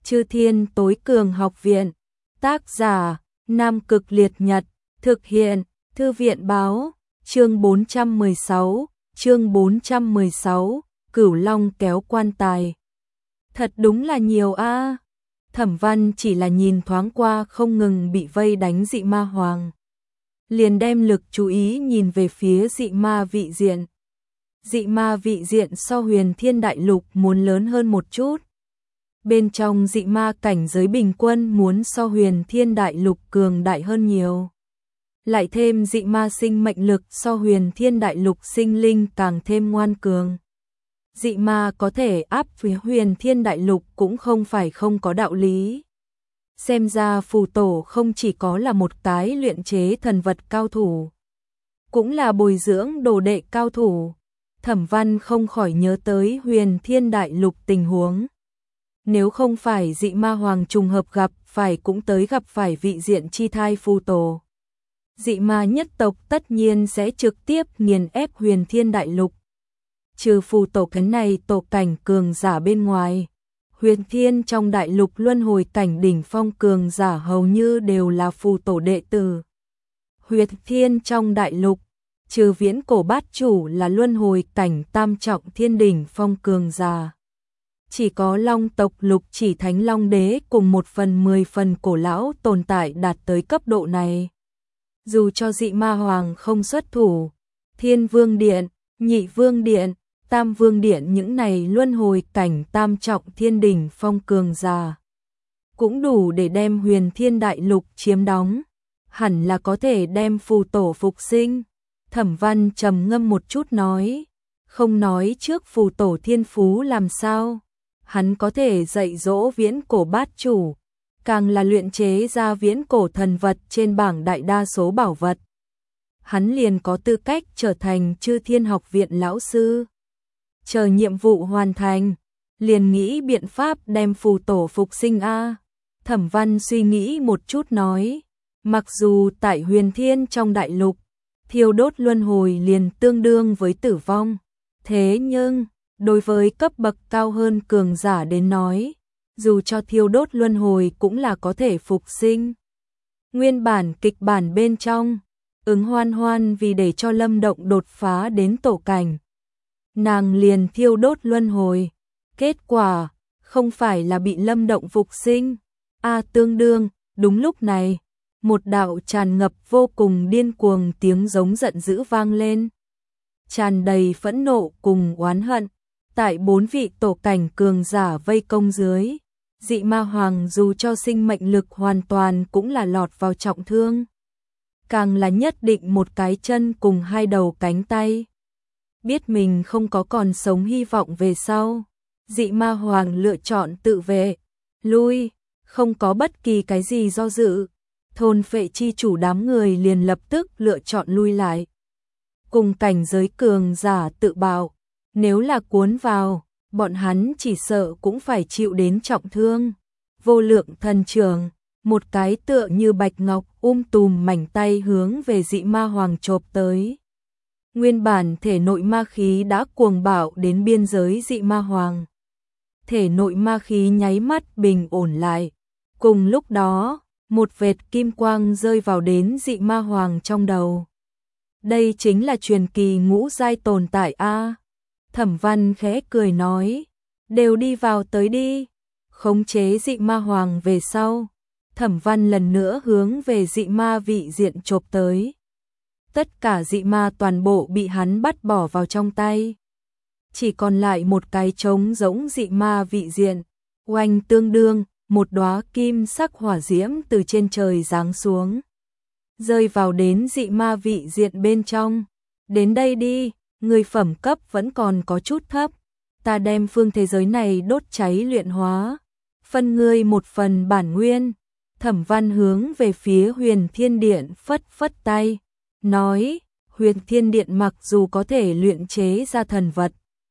Chư Thiên Tối Cường Học Viện. Tác giả: Nam Cực Liệt Nhật. Thực hiện: Thư viện báo. Chương 416, Cửu Long kéo quan tài. Thật đúng là nhiều a. Thẩm Văn chỉ là nhìn thoáng qua không ngừng bị vây đánh dị ma hoàng, liền đem lực chú ý nhìn về phía dị ma vị diện. Dị ma vị diện so Huyền Thiên Đại Lục muốn lớn hơn một chút. Bên trong dị ma cảnh giới bình quân muốn so Huyền Thiên Đại Lục cường đại hơn nhiều. Lại thêm dị ma sinh mệnh lực so Huyền Thiên Đại Lục sinh linh càng thêm ngoan cường. Dị ma có thể áp phía Huyền Thiên Đại Lục cũng không phải không có đạo lý. Xem ra phù tổ không chỉ có là một cái luyện chế thần vật cao thủ, cũng là bồi dưỡng đồ đệ cao thủ. Thẩm Văn không khỏi nhớ tới Huyền Thiên Đại Lục tình huống. Nếu không phải dị ma hoàng trùng hợp gặp phải cũng tới gặp phải vị diện chi thai phù tổ, dị ma nhất tộc tất nhiên sẽ trực tiếp nghiền ép Huyền Thiên Đại Lục. Trừ phù tổ cái này tổ cảnh cường giả bên ngoài, Huyền Thiên trong Đại Lục luân hồi cảnh đỉnh phong cường giả hầu như đều là phù tổ đệ tử. Huyền Thiên trong Đại Lục, trừ Viễn Cổ Bát Chủ là luân hồi cảnh tam trọng thiên đỉnh phong cường giả, chỉ có Long tộc Lục Chỉ Thánh Long Đế cùng 1/10 phần cổ lão tồn tại đạt tới cấp độ này. Dù cho dị ma hoàng không xuất thủ, Thiên Vương Điện, Nhị Vương Điện, Tam Vương Điện những này luân hồi cảnh tam trọng thiên đỉnh phong cường giả cũng đủ để đem Huyền Thiên Đại Lục chiếm đóng, hẳn là có thể đem phù tổ phục sinh. Thẩm Văn trầm ngâm một chút nói, không nói trước phù tổ thiên phú làm sao, hắn có thể dạy dỗ Viễn Cổ Bát Chủ, càng là luyện chế ra viễn cổ thần vật trên bảng đại đa số bảo vật. Hắn liền có tư cách trở thành Chư Thiên Học Viện lão sư. Chờ nhiệm vụ hoàn thành, liền nghĩ biện pháp đem phù tổ phục sinh a. Thẩm Văn suy nghĩ một chút nói, mặc dù tại Huyền Thiên trong Đại Lục, thiêu đốt luân hồi liền tương đương với tử vong, thế nhưng đối với cấp bậc cao hơn cường giả đến nói, dù cho thiêu đốt luân hồi cũng là có thể phục sinh. Nguyên bản kịch bản bên trong, Ứng Hoan Hoan vì để cho Lâm Động đột phá đến tổ cảnh, nàng liền thiêu đốt luân hồi, kết quả không phải là bị Lâm Động phục sinh. Tương đương, đúng lúc này, một đạo tràn ngập vô cùng điên cuồng tiếng giống giận dữ vang lên, tràn đầy phẫn nộ cùng oán hận. Tại 4 vị tổ cảnh cường giả vây công dưới, dị ma hoàng dù cho sinh mệnh lực hoàn toàn cũng là lọt vào trọng thương, càng là nhất định một cái chân cùng 2 đầu cánh tay. Biết mình không có còn sống hy vọng về sau, dị ma hoàng lựa chọn tự vệ, lui, không có bất kỳ cái gì do dự. Thôn Phệ chi chủ đám người liền lập tức lựa chọn lui lại. Cùng cảnh giới cường giả tự bạo, nếu là cuốn vào, bọn hắn chỉ sợ cũng phải chịu đến trọng thương. Vô Lượng Thần Trưởng, một cái tựa như bạch ngọc tùm mảnh tay hướng về dị ma hoàng chộp tới. Nguyên bản thể nội ma khí đã cuồng bạo đến biên giới dị ma hoàng, thể nội ma khí nháy mắt bình ổn lại. Cùng lúc đó, một vệt kim quang rơi vào đến dị ma hoàng trong đầu. Đây chính là truyền kỳ ngũ giai tồn tại a. Thẩm Văn khẽ cười nói, đều đi vào tới đi. Khống chế dị ma hoàng về sau, Thẩm Văn lần nữa hướng về dị ma vị diện chộp tới. Tất cả dị ma toàn bộ bị hắn bắt bỏ vào trong tay. Chỉ còn lại một cái trống rỗng dị ma vị diện. Oanh tương đương, một đóa kim sắc hỏa diễm từ trên trời giáng xuống, rơi vào đến dị ma vị diện bên trong. Đến đây đi, người phẩm cấp vẫn còn có chút thấp, ta đem phương thế giới này đốt cháy luyện hóa, phân ngươi một phần bản nguyên. Thẩm Văn hướng về phía Huyền Thiên Điện phất phất tay, nói, Huyền Thiên Điện mặc dù có thể luyện chế ra thần vật,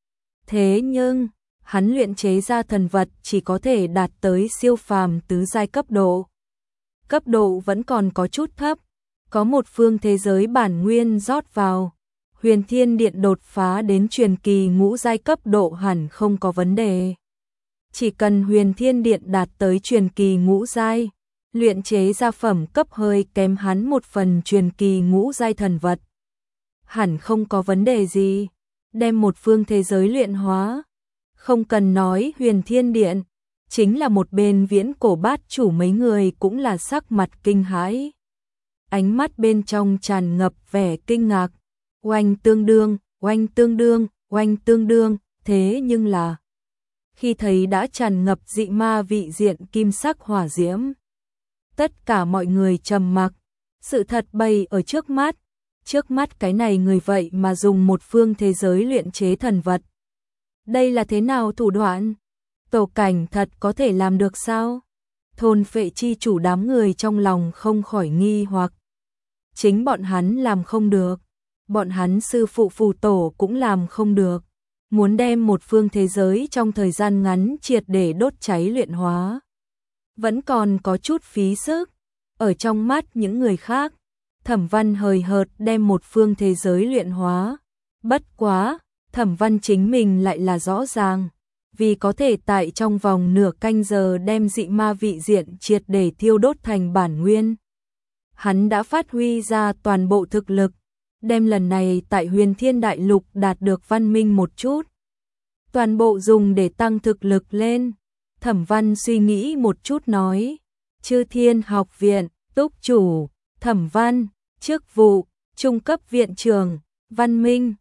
thế nhưng hắn luyện chế ra thần vật chỉ có thể đạt tới siêu phàm tứ giai cấp độ. Cấp độ vẫn còn có chút thấp, có một phương thế giới bản nguyên rót vào, Huyền Thiên Điện đột phá đến truyền kỳ ngũ giai cấp độ hẳn không có vấn đề. Chỉ cần Huyền Thiên Điện đạt tới truyền kỳ ngũ giai, luyện chế ra phẩm cấp hơi kém hắn một phần truyền kỳ ngũ giai thần vật. Hẳn không có vấn đề gì, đem một phương thế giới luyện hóa. Không cần nói Huyền Thiên Điện, chính là một bên Viễn Cổ Bát chủ mấy người cũng là sắc mặt kinh hãi. Ánh mắt bên trong tràn ngập vẻ kinh ngạc, oanh tương đương, oanh tương đương, oanh tương đương, thế nhưng là khi thấy đã tràn ngập dị ma vị diện kim sắc hỏa diễm, tất cả mọi người trầm mặc, sự thật bày ở trước mắt cái này người vậy mà dùng một phương thế giới luyện chế thần vật. Đây là thế nào thủ đoạn? Tổ cảnh thật có thể làm được sao? Thôn Phệ chi chủ đám người trong lòng không khỏi nghi hoặc. Chính bọn hắn làm không được, bọn hắn sư phụ phù tổ cũng làm không được. Muốn đem một phương thế giới trong thời gian ngắn triệt để đốt cháy luyện hóa, vẫn còn có chút phí sức. Ở trong mắt những người khác, Thẩm Văn hời hợt đem một phương thế giới luyện hóa. Bất quá, Thẩm Văn chính mình lại là rõ ràng, vì có thể tại trong vòng nửa canh giờ đem dị ma vị diện triệt để thiêu đốt thành bản nguyên. Hắn đã phát huy ra toàn bộ thực lực, đem lần này tại Huyền Thiên Đại Lục đạt được văn minh một chút. Toàn bộ dùng để tăng thực lực lên. Thẩm Văn suy nghĩ một chút nói, Chư Thiên Học Viện, túc chủ, Thẩm Văn, chức vụ, trung cấp viện trưởng, văn minh,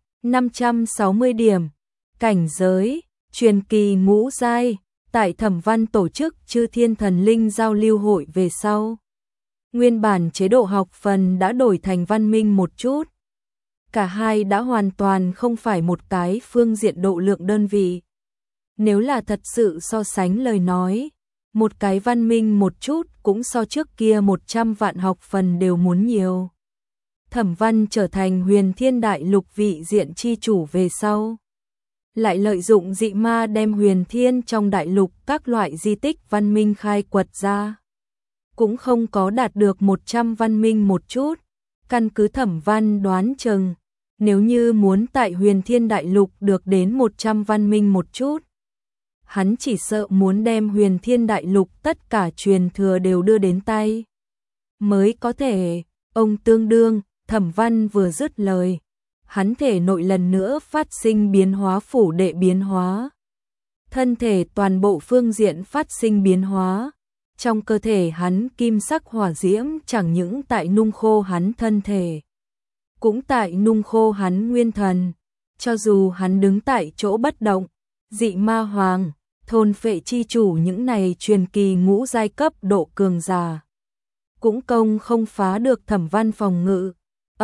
560 điểm, cảnh giới, truyền kỳ ngũ giai. Tại Thẩm Văn tổ chức Chư Thiên Thần Linh giao lưu hội về sau, nguyên bản chế độ học phần đã đổi thành văn minh một chút. Cả hai đã hoàn toàn không phải một cái phương diện độ lượng đơn vị. Nếu là thật sự so sánh lời nói, một cái văn minh một chút cũng so trước kia 100 vạn học phần đều muốn nhiều. Thẩm Văn trở thành Huyền Thiên Đại Lục vị diện chi chủ về sau, lại lợi dụng dị ma đem Huyền Thiên trong đại lục các loại di tích văn minh khai quật ra. Cũng không có đạt được 100 văn minh một chút. Căn cứ Thẩm Văn đoán chừng, nếu như muốn tại Huyền Thiên Đại Lục được đến 100 văn minh một chút, hắn chỉ sợ muốn đem Huyền Thiên Đại Lục tất cả truyền thừa đều đưa đến tay mới có thể. Ông tương đương, Thẩm Văn vừa dứt lời, hắn thể nội lần nữa phát sinh biến hóa phủ đệ biến hóa. Thân thể toàn bộ phương diện phát sinh biến hóa. Trong cơ thể hắn kim sắc hỏa diễm chẳng những tại nung khô hắn thân thể, cũng tại nung khô hắn nguyên thần. Cho dù hắn đứng tại chỗ bất động, dị ma hoàng, thôn phệ chi chủ những này truyền kỳ ngũ giai cấp độ cường giả, cũng công không phá được Thẩm Văn phòng ngự.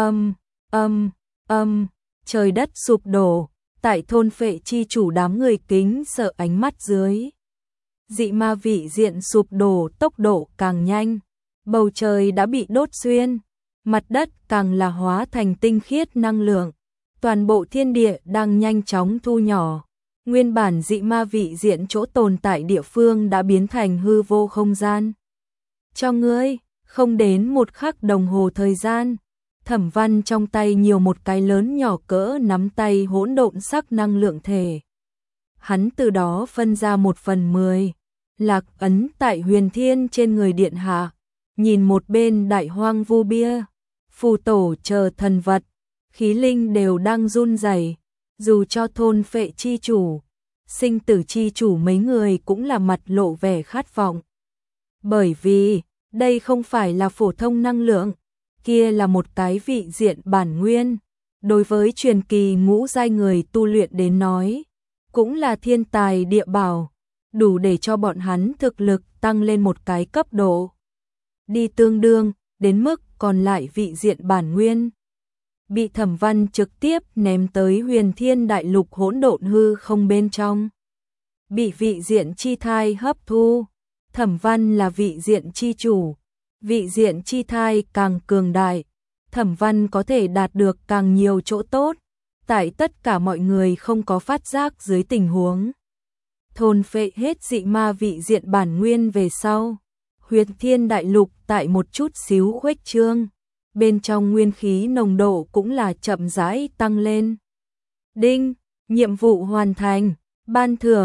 Trời đất sụp đổ, tại thôn phệ chi chủ đám người kính sợ ánh mắt dưới. Dị ma vị diện sụp đổ tốc độ càng nhanh, bầu trời đã bị đốt xuyên, mặt đất càng là hóa thành tinh khiết năng lượng, toàn bộ thiên địa đang nhanh chóng thu nhỏ. Nguyên bản dị ma vị diện chỗ tồn tại địa phương đã biến thành hư vô không gian. Cho ngươi, không đến một khắc đồng hồ thời gian, Thẩm Văn trong tay nhiều một cái lớn nhỏ cỡ nắm tay hỗn độn sắc năng lượng thể. Hắn từ đó phân ra 1/10, lạc ấn tại Huyền Thiên trên người điện hạ, nhìn một bên đại hoang vu bia, phù tổ chờ thần vật, khí linh đều đang run rẩy. Dù cho thôn phệ chi chủ, sinh tử chi chủ mấy người cũng là mặt lộ vẻ khát vọng. Bởi vì, đây không phải là phổ thông năng lượng, kia là một cái vị diện bản nguyên. Đối với truyền kỳ ngũ giai người tu luyện đến nói, cũng là thiên tài địa bảo, đủ để cho bọn hắn thực lực tăng lên một cái cấp độ. Đi tương đương, đến mức còn lại vị diện bản nguyên bị Thẩm Văn trực tiếp ném tới Huyền Thiên Đại Lục hỗn độn hư không bên trong, bị vị diện chi thai hấp thu. Thẩm Văn là vị diện chi chủ, vị diện chi thai càng cường đại, Thẩm Văn có thể đạt được càng nhiều chỗ tốt, tại tất cả mọi người không có phát giác dưới tình huống. Thôn phệ hết dị ma vị diện bản nguyên về sau, Huyền Thiên Đại Lục tại một chút xíu khuếch trương, bên trong nguyên khí nồng độ cũng là chậm rãi tăng lên. Đinh, nhiệm vụ hoàn thành, ban thưởng,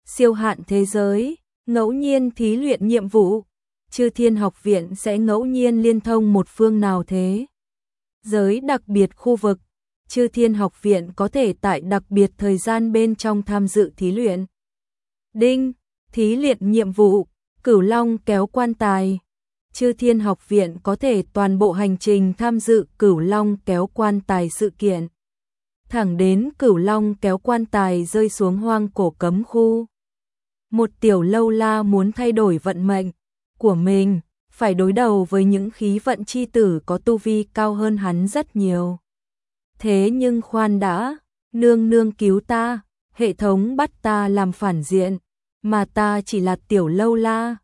siêu hạn thế giới, ngẫu nhiên thí luyện nhiệm vụ, Chư Thiên Học Viện sẽ ngẫu nhiên liên thông một phương nào thế giới đặc biệt khu vực, Chư Thiên Học Viện có thể tại đặc biệt thời gian bên trong tham dự thí luyện. Đinh, thí luyện nhiệm vụ, Cửu Long kéo quan tài. Chư Thiên Học Viện có thể toàn bộ hành trình tham dự Cửu Long kéo quan tài sự kiện. Thẳng đến Cửu Long kéo quan tài rơi xuống hoang cổ cấm khu. Một tiểu lâu la muốn thay đổi vận mệnh của mình, phải đối đầu với những khí vận chi tử có tu vi cao hơn hắn rất nhiều. Thế nhưng khoan đã, nương nương cứu ta, hệ thống bắt ta làm phản diện, mà ta chỉ là tiểu lâu la.